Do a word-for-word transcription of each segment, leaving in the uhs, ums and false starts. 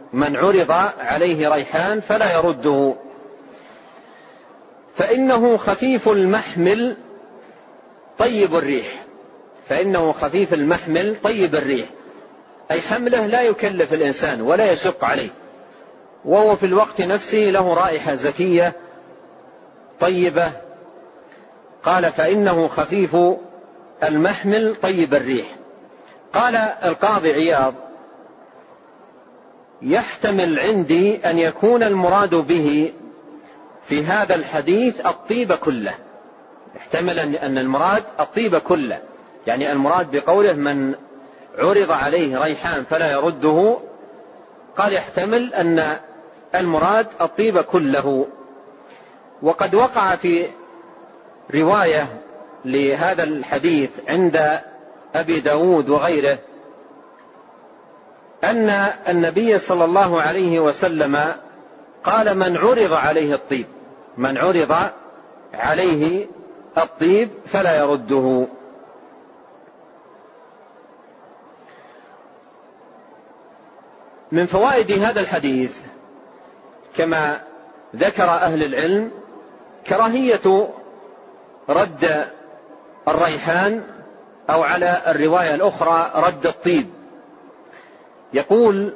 من عرض عليه ريحان فلا يرده، فإنه خفيف المحمل طيب الريح. فإنه خفيف المحمل طيب الريح، أي حمله لا يكلف الإنسان ولا يشق عليه، وهو في الوقت نفسه له رائحة زكية طيبة. قال فإنه خفيف المحمل طيب الريح. قال القاضي عياض يحتمل عندي أن يكون المراد به في هذا الحديث الطيب كله، يحتمل أن المراد الطيب كله، يعني المراد بقوله من عرض عليه ريحان فلا يرده، قال يحتمل أن المراد الطيب كله. وقد وقع في رواية لهذا الحديث عند أبي داود وغيره أن النبي صلى الله عليه وسلم قال من عرض عليه الطيب، من عرض عليه الطيب فلا يرده. من فوائد هذا الحديث كما ذكر أهل العلم كراهية رد الريحان، أو على الرواية الأخرى رد الطيب. يقول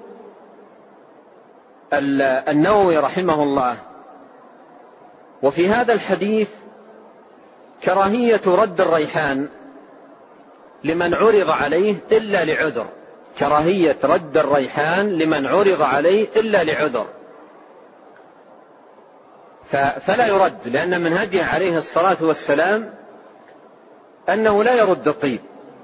النووي رحمه الله وفي هذا الحديث كراهية رد الريحان لمن عرض عليه إلا لعذر، كراهية رد الريحان لمن عرض عليه إلا لعذر، فلا يرد، لأن من هديه عليه الصلاة والسلام أنه لا يرد الطيب،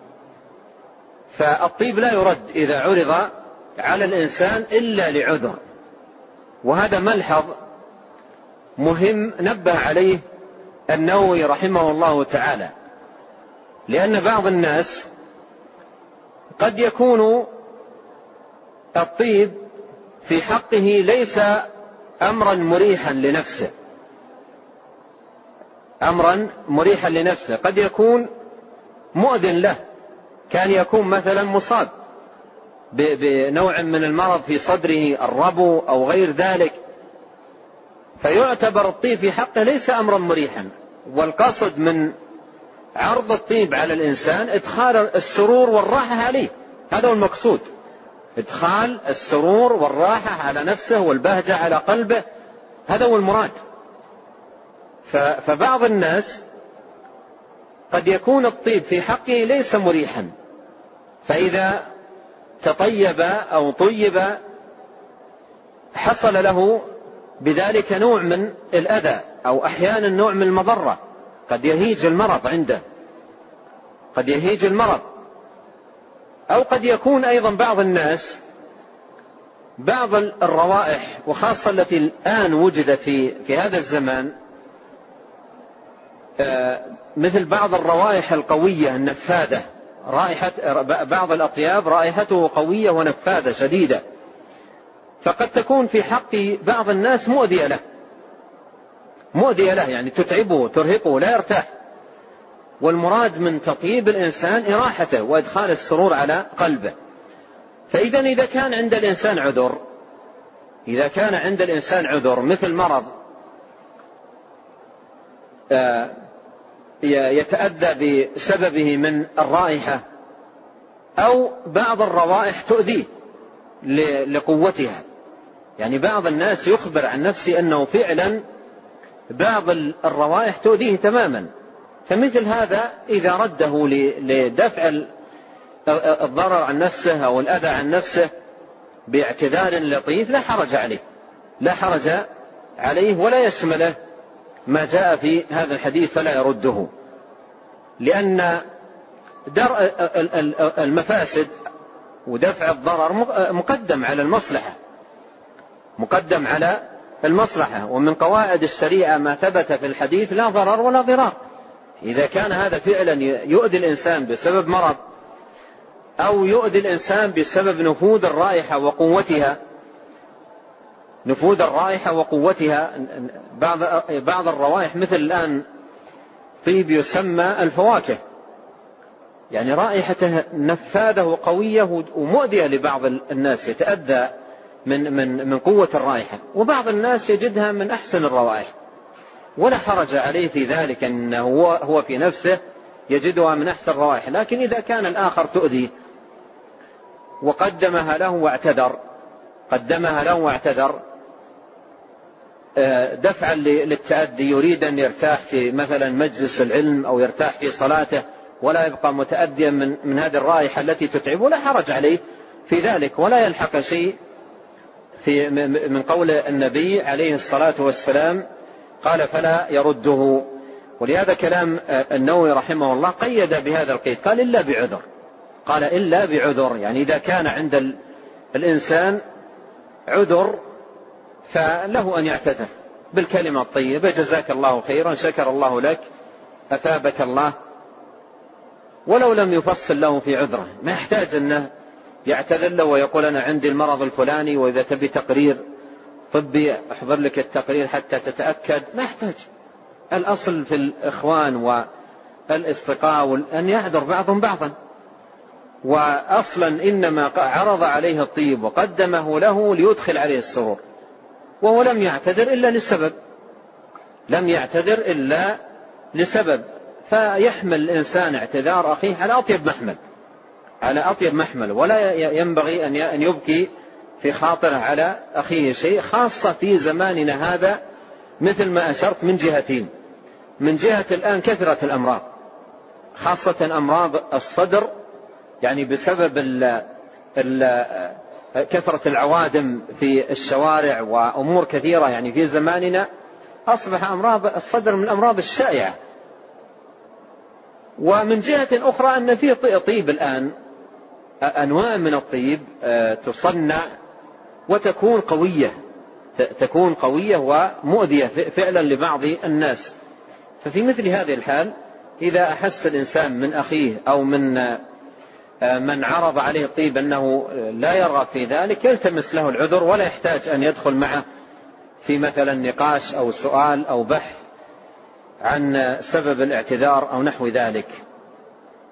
فالطيب لا يرد إذا عرض على الإنسان إلا لعذر. وهذا ملحظ مهم نبه عليه النووي رحمه الله تعالى، لأن بعض الناس قد يكون الطيب في حقه ليس أمرا مريحا لنفسه، أمرا مريحا لنفسه، قد يكون مؤذن له، كان يكون مثلا مصاب بنوع من المرض في صدره، الربو أو غير ذلك، فيعتبر الطيب في حقه ليس أمرا مريحا. والقصد من عرض الطيب على الإنسان إدخال السرور والراحة عليه، هذا هو المقصود، إدخال السرور والراحة على نفسه والبهجة على قلبه، هذا هو المراد. فبعض الناس قد يكون الطيب في حقه ليس مريحا، فإذا تطيب أو طيب حصل له بذلك نوع من الأذى، أو أحيانا نوع من المضرة، قد يهيج المرض عنده، قد يهيج المرض. أو قد يكون أيضا بعض الناس بعض الروائح، وخاصة التي الآن وجدت في, في هذا الزمان، مثل بعض الروائح القوية النفاذة، رائحة بعض الأطياب رائحته قوية ونفاذة شديدة، فقد تكون في حق بعض الناس مؤذية له، مؤذية له يعني تتعبه ترهقه لا يرتاح. والمراد من تطيب الإنسان إراحته وإدخال السرور على قلبه. فإذا إذا كان عند الإنسان عذر، إذا كان عند الإنسان عذر مثل مرض يتأذى بسببه من الرائحة، أو بعض الروائح تؤذيه لقوتها، يعني بعض الناس يخبر عن نفسه أنه فعلا بعض الروائح تؤذيه تماما، فمثل هذا إذا رده لدفع الضرر عن نفسه أو الأذى عن نفسه باعتذار لطيف لا حرج عليه، لا حرج عليه ولا يشمله ما جاء في هذا الحديث فلا يرده، لأن درء المفاسد ودفع الضرر مقدم على المصلحة، مقدم على المصلحة. ومن قواعد الشريعة ما ثبت في الحديث لا ضرر ولا ضرار. إذا كان هذا فعلا يؤذي الإنسان بسبب مرض، أو يؤذي الإنسان بسبب نفوذ الرائحة وقوتها، نفوذ الرائحة وقوتها، بعض بعض الروائح مثل الآن طيب يسمى الفواكه، يعني رائحته نفاذة وقوية ومؤذية لبعض الناس، يتأذى من من من قوة الرائحة، وبعض الناس يجدها من أحسن الروائح ولا حرج عليه في ذلك، أنه هو هو في نفسه يجدها من أحسن الروائح. لكن إذا كان الآخر تؤذيه وقدمها له واعتذر قدمها له واعتذر دفعا للتأدي، يريد أن يرتاح في مثلا مجلس العلم أو يرتاح في صلاته ولا يبقى متأديا من, من هذه الرائحة التي تتعبه، لا حرج عليه في ذلك ولا يلحق شيء في من قول النبي عليه الصلاة والسلام قال فلا يرده. ولهذا كلام النووي رحمه الله قيد بهذا القيد، قال إلا بعذر، قال إلا بعذر، يعني إذا كان عند الإنسان عذر فله أن يعتذر بالكلمة الطيبة، جزاك الله خيرا، شكر الله لك، أثابك الله، ولو لم يفصل له في عذره. ما يحتاج أنه يعتذر له ويقول أنا عندي المرض الفلاني وإذا تبي تقرير طبي أحضر لك التقرير حتى تتأكد، ما يحتاج. الأصل في الإخوان والاصدقاء أن يعذر بعضهم بعضا، وأصلا إنما عرض عليه الطيب وقدمه له ليدخل عليه السرور، وهو لم يعتذر إلا للسبب، لم يعتذر إلا لسبب، فيحمل الإنسان اعتذار أخيه على أطيب محمل، على أطيب محمل، ولا ينبغي أن يبكي في خاطره على أخيه شيء، خاصة في زماننا هذا مثل ما أشرت من جهتين. من جهة الآن كثرة الأمراض، خاصة أمراض الصدر، يعني بسبب ال ال كثرة العوادم في الشوارع وأمور كثيرة، يعني في زماننا أصبح أمراض الصدر من الأمراض الشائعة. ومن جهة أخرى أن في طيب الآن أنواع من الطيب تصنع وتكون قوية، تكون قوية ومؤذية فعلا لبعض الناس. ففي مثل هذه الحال إذا أحس الإنسان من أخيه أو من من عرض عليه الطيب أنه لا يرغب في ذلك يلتمس له العذر، ولا يحتاج أن يدخل معه في مثلا نقاش أو سؤال أو بحث عن سبب الاعتذار أو نحو ذلك.